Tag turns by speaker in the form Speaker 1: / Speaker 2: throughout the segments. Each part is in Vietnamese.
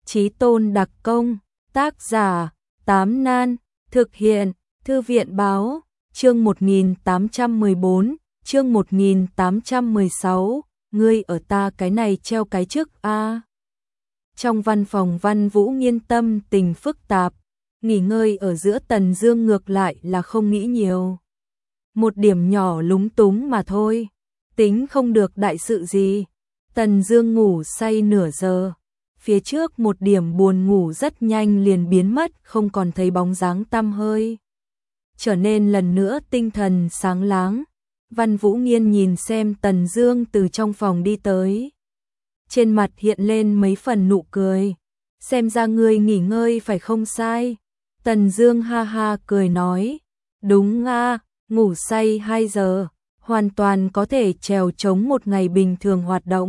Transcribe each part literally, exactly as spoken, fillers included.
Speaker 1: Chí tôn đặc công, tác giả, Tám Nan, thực hiện, Thư viện báo, chương một nghìn tám trăm mười bốn, chương một nghìn tám trăm mười sáu, ngươi ở ta cái này treo cái chức a. Trong văn phòng Văn Vũ Nghiên tâm tình phức tạp, nghỉ ngơi ở giữa Tần Dương ngược lại là không nghĩ nhiều. Một điểm nhỏ lúng túng mà thôi, tính không được đại sự gì. Tần Dương ngủ say nửa giờ, phía trước một điểm buồn ngủ rất nhanh liền biến mất, không còn thấy bóng dáng tăm hơi. Trở nên lần nữa tinh thần sáng láng. Văn Vũ Nghiên nhìn xem Tần Dương từ trong phòng đi tới, trên mặt hiện lên mấy phần nụ cười. Xem ra ngươi nghỉ ngơi phải không sai. Tần Dương ha ha cười nói, đúng a, ngủ say hai giờ, hoàn toàn có thể trèo chống một ngày bình thường hoạt động.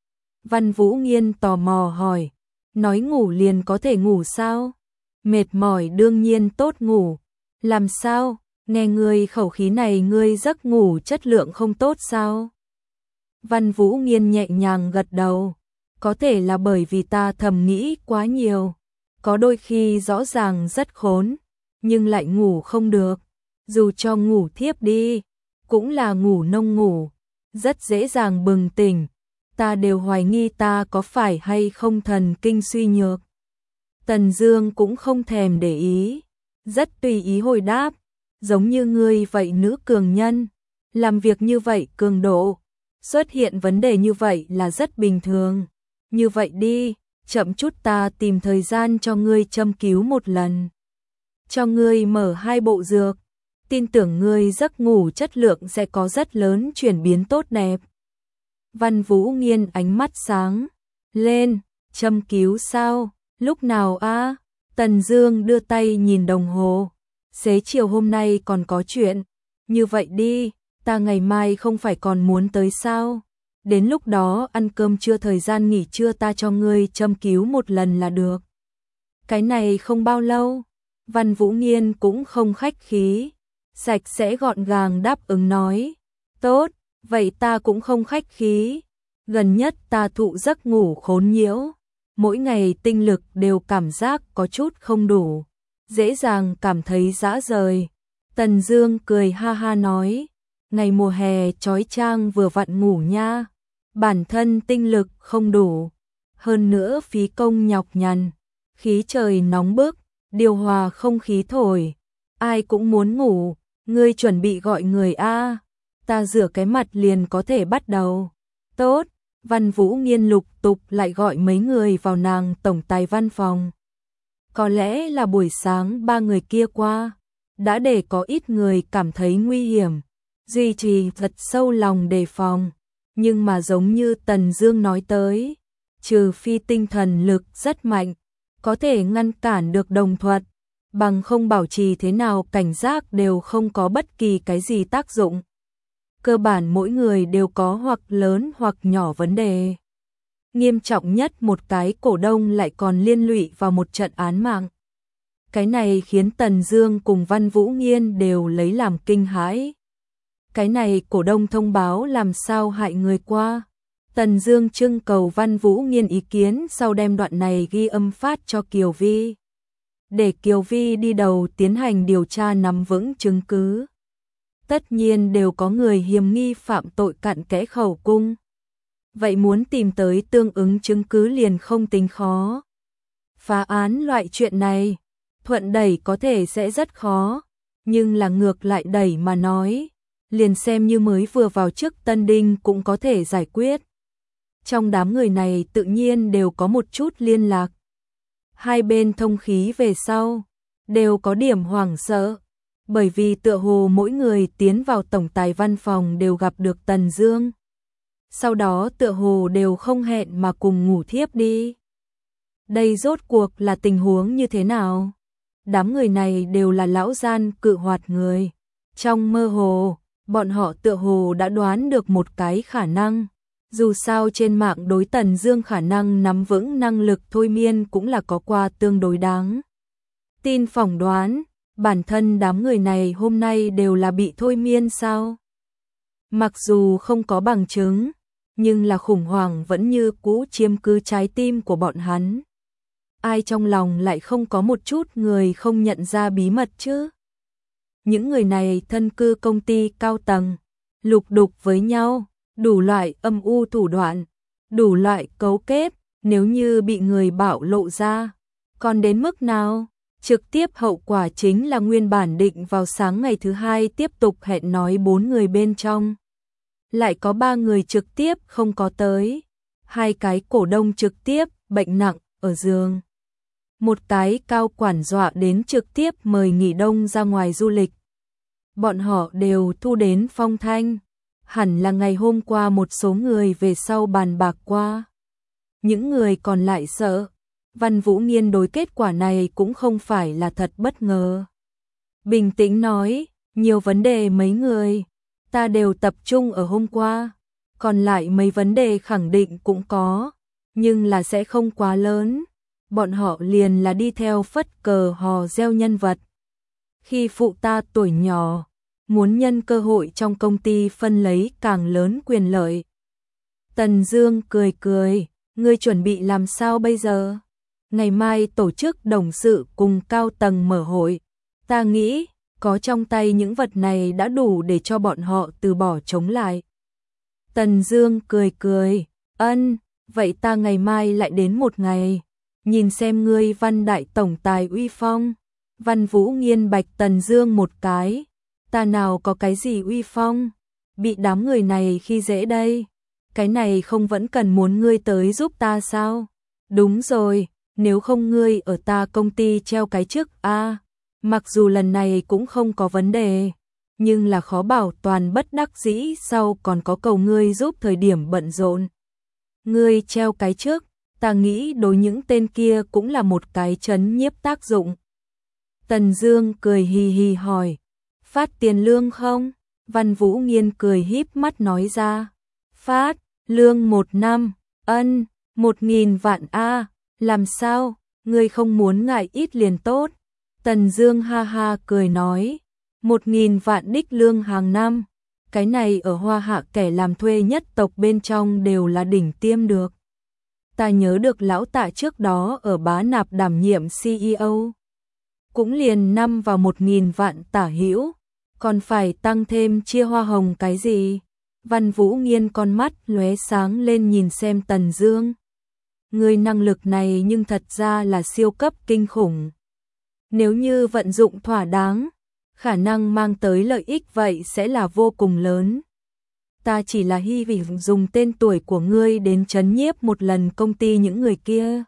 Speaker 1: Văn Vũ Nghiên tò mò hỏi, nói ngủ liền có thể ngủ sao? Mệt mỏi đương nhiên tốt ngủ. Làm sao? Nghe ngươi khẩu khí này ngươi giấc ngủ chất lượng không tốt sao? Văn Vũ Nghiên nhẹ nhàng gật đầu, có thể là bởi vì ta thầm nghĩ quá nhiều, có đôi khi rõ ràng rất khốn, nhưng lại ngủ không được, dù cho ngủ thiếp đi, cũng là ngủ nông ngủ, rất dễ dàng bừng tỉnh, ta đều hoài nghi ta có phải hay không thần kinh suy nhược. Tần Dương cũng không thèm để ý, rất tùy ý hồi đáp, giống như ngươi vậy nữ cường nhân, làm việc như vậy cường độ, xuất hiện vấn đề như vậy là rất bình thường. Như vậy đi, chậm chút ta tìm thời gian cho ngươi châm cứu một lần, cho ngươi mở hai bộ dược, tin tưởng ngươi giấc ngủ chất lượng sẽ có rất lớn chuyển biến tốt đẹp. Văn Vũ Nghiên ánh mắt sáng lên, châm cứu sao? Lúc nào a? Tần Dương đưa tay nhìn đồng hồ, xế chiều hôm nay còn có chuyện, như vậy đi, ta ngày mai không phải còn muốn tới sao? Đến lúc đó ăn cơm trưa thời gian nghỉ trưa ta cho ngươi châm cứu một lần là được. Cái này không bao lâu. Văn Vũ Nghiên cũng không khách khí, sạch sẽ gọn gàng đáp ứng nói, tốt, vậy ta cũng không khách khí. Gần nhất ta thụ giấc ngủ khốn nhiễu, mỗi ngày tinh lực đều cảm giác có chút không đủ, dễ dàng cảm thấy rã rời. Tần Dương cười ha ha nói, ngày mùa hè chói chang vừa vặn ngủ nha, bản thân tinh lực không đủ, hơn nữa phí công nhọc nhằn, khí trời nóng bức, điều hòa không khí thổi, ai cũng muốn ngủ, ngươi chuẩn bị gọi người a, ta rửa cái mặt liền có thể bắt đầu. Tốt. Văn Vũ Nghiên lục tục lại gọi mấy người vào nàng tổng tài văn phòng. Có lẽ là buổi sáng ba người kia qua, đã để có ít người cảm thấy nguy hiểm, duy trì thật sâu lòng đề phòng. Nhưng mà giống như Tần Dương nói tới, trừ phi tinh thần lực rất mạnh, có thể ngăn cản được đồng thuận, bằng không bảo trì thế nào cảnh giác đều không có bất kỳ cái gì tác dụng. Cơ bản mỗi người đều có hoặc lớn hoặc nhỏ vấn đề. Nghiêm trọng nhất một cái cổ đông lại còn liên lụy vào một trận án mạng. Cái này khiến Tần Dương cùng Văn Vũ Nghiên đều lấy làm kinh hãi. Cái này cổ đông thông báo làm sao hại người qua. Tần Dương trưng cầu Văn Vũ Nghiên ý kiến sau đem đoạn này ghi âm phát cho Kiều Vi, để Kiều Vi đi đầu tiến hành điều tra nắm vững chứng cứ. Tất nhiên đều có người hiềm nghi phạm tội cặn kẽ khẩu cung. Vậy muốn tìm tới tương ứng chứng cứ liền không tính khó. Phá án loại chuyện này, thuận đẩy có thể sẽ rất khó, nhưng là ngược lại đẩy mà nói, liền xem như mới vừa vào chức tân đinh cũng có thể giải quyết. Trong đám người này tự nhiên đều có một chút liên lạc. Hai bên thông khí về sau, đều có điểm hoảng sợ. Bởi vì tựa hồ mỗi người tiến vào tổng tài văn phòng đều gặp được Tần Dương. Sau đó tựa hồ đều không hẹn mà cùng ngủ thiếp đi. Đây rốt cuộc là tình huống như thế nào? Đám người này đều là lão gian cự hoạt người. Trong mơ hồ, bọn họ tựa hồ đã đoán được một cái khả năng. Dù sao trên mạng đối Tần Dương khả năng nắm vững năng lực thôi miên cũng là có qua tương đối đáng tin phỏng đoán. Bản thân đám người này hôm nay đều là bị thôi miên sao? Mặc dù không có bằng chứng, nhưng là khủng hoảng vẫn như cũ chiếm cứ trái tim của bọn hắn. ai trong lòng lại không có một chút người không nhận ra bí mật chứ? Những người này thân cư công ty cao tầng, lục đục với nhau, đủ loại âm u thủ đoạn, đủ loại cấu kết, nếu như bị người bạo lộ ra, còn đến mức nào? Trực tiếp hậu quả chính là nguyên bản định vào sáng ngày thứ hai tiếp tục hẹn nói bốn người bên trong. Lại có ba người trực tiếp không có tới, hai cái cổ đông trực tiếp bệnh nặng ở giường. Một cái cao quản dọa đến trực tiếp mời nghỉ đông ra ngoài du lịch. Bọn họ đều thu đến phong thanh, hẳn là ngày hôm qua một số người về sau bàn bạc qua. Những người còn lại sợ, Văn Vũ Nghiên đối kết quả này cũng không phải là thật bất ngờ. Bình tĩnh nói, nhiều vấn đề mấy người, ta đều tập trung ở hôm qua, còn lại mấy vấn đề khẳng định cũng có, nhưng là sẽ không quá lớn. Bọn họ liền là đi theo phất cờ hò reo nhân vật. Khi phụ ta tuổi nhỏ, muốn nhân cơ hội trong công ty phân lấy càng lớn quyền lợi. Tần Dương cười cười, ngươi chuẩn bị làm sao bây giờ? Ngày mai tổ chức đồng sự cùng cao tầng mở hội. Ta nghĩ, có trong tay những vật này đã đủ để cho bọn họ từ bỏ chống lại. Tần Dương cười cười, ân, vậy ta ngày mai lại đến một ngày. Nhìn xem ngươi Văn đại tổng tài uy phong. Văn Vũ Nghiên bạch Tần Dương một cái. Ta nào có cái gì uy phong, bị đám người này khi dễ đây. Cái này không vẫn cần muốn ngươi tới giúp ta sao? Đúng rồi, nếu không ngươi ở ta công ty treo cái chức a. Mặc dù lần này cũng không có vấn đề, nhưng là khó bảo toàn bất đắc dĩ sau còn có cầu ngươi giúp thời điểm bận rộn. Ngươi treo cái chức, ta nghĩ đối những tên kia cũng là một cái chấn nhiếp tác dụng. Tần Dương cười hì hì hỏi, phát tiền lương không? Văn Vũ Nghiên cười híp mắt nói ra, phát, lương một năm, ân, một nghìn vạn a, làm sao, ngươi không muốn ngại ít liền tốt. Tần Dương ha ha cười nói, một nghìn vạn đích lương hàng năm, cái này ở Hoa Hạ kẻ làm thuê nhất tộc bên trong đều là đỉnh tiêm được. Ta nhớ được lão Tạ trước đó ở Bá Nạp đảm nhiệm xê e ô, cũng liền năm vào một nghìn vạn tả hữu, còn phải tăng thêm chia hoa hồng cái gì? Văn Vũ Nghiên con mắt lóe sáng lên nhìn xem Tần Dương. Người năng lực này nhưng thật ra là siêu cấp kinh khủng. Nếu như vận dụng thỏa đáng, khả năng mang tới lợi ích vậy sẽ là vô cùng lớn. Ta chỉ là hy vọng dùng tên tuổi của ngươi đến trấn nhiếp một lần công ty những người kia.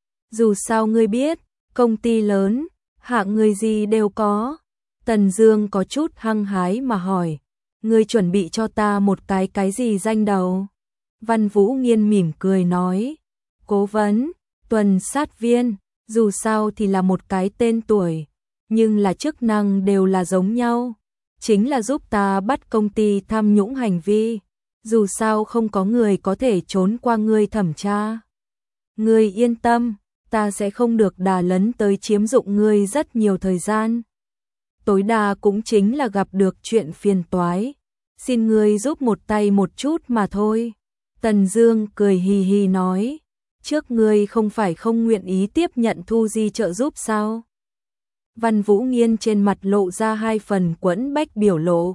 Speaker 1: Dù sao ngươi biết, công ty lớn, hạng người gì đều có. Tần Dương có chút hăng hái mà hỏi, ngươi chuẩn bị cho ta một cái cái gì danh đầu? Văn Vũ Nghiên mỉm cười nói, cố vấn, tuần sát viên, dù sao thì là một cái tên tuổi, nhưng là chức năng đều là giống nhau, chính là giúp ta bắt công ty tham nhũng hành vi, dù sao không có người có thể trốn qua ngươi thẩm tra. Ngươi yên tâm, ta sẽ không được đà lấn tới chiếm dụng ngươi rất nhiều thời gian. Tối đa cũng chính là gặp được chuyện phiền toái, xin ngươi giúp một tay một chút mà thôi. Tần Dương cười hì hì nói, trước ngươi không phải không nguyện ý tiếp nhận Thu Di trợ giúp sao? Văn Vũ Nghiên trên mặt lộ ra hai phần quẫn bách biểu lộ.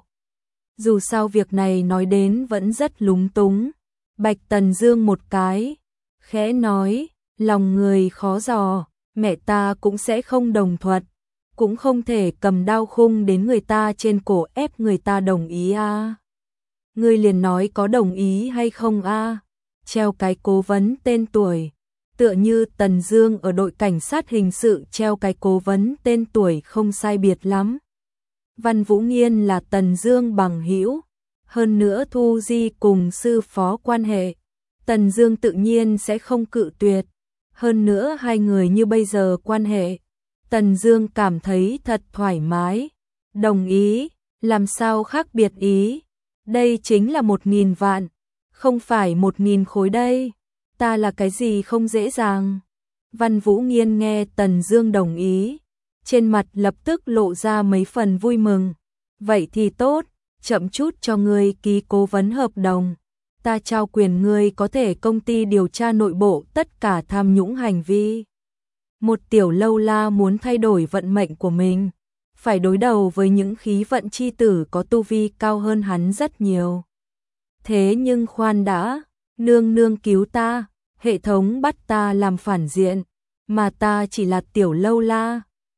Speaker 1: Dù sao việc này nói đến vẫn rất lúng túng. Bạch Tần Dương một cái, khẽ nói, lòng người khó dò, mẹ ta cũng sẽ không đồng thuận, cũng không thể cầm đao khung đến người ta trên cổ ép người ta đồng ý a. À. Ngươi liền nói có đồng ý hay không a? À? Treo cái cố vấn tên tuổi, tựa như Tần Dương ở đội cảnh sát hình sự treo cái cố vấn tên tuổi không sai biệt lắm. Văn Vũ Nghiên là Tần Dương bằng hữu, hơn nữa Thu Di cùng sư phó quan hệ, Tần Dương tự nhiên sẽ không cự tuyệt, hơn nữa hai người như bây giờ quan hệ, Tần Dương cảm thấy thật thoải mái, đồng ý, làm sao khác biệt ý, đây chính là một nghìn vạn, không phải một nghìn khối đây, ta là cái gì không dễ dàng. Văn Vũ Nghiên nghe Tần Dương đồng ý, trên mặt lập tức lộ ra mấy phần vui mừng, vậy thì tốt, chậm chút cho ngươi ký cố vấn hợp đồng, ta trao quyền ngươi có thể công ty điều tra nội bộ tất cả tham nhũng hành vi. Một tiểu lâu la muốn thay đổi vận mệnh của mình, phải đối đầu với những khí vận chi tử có tu vi cao hơn hắn rất nhiều. Thế nhưng khoan đã, nương nương cứu ta, hệ thống bắt ta làm phản diện, mà ta chỉ là tiểu lâu la,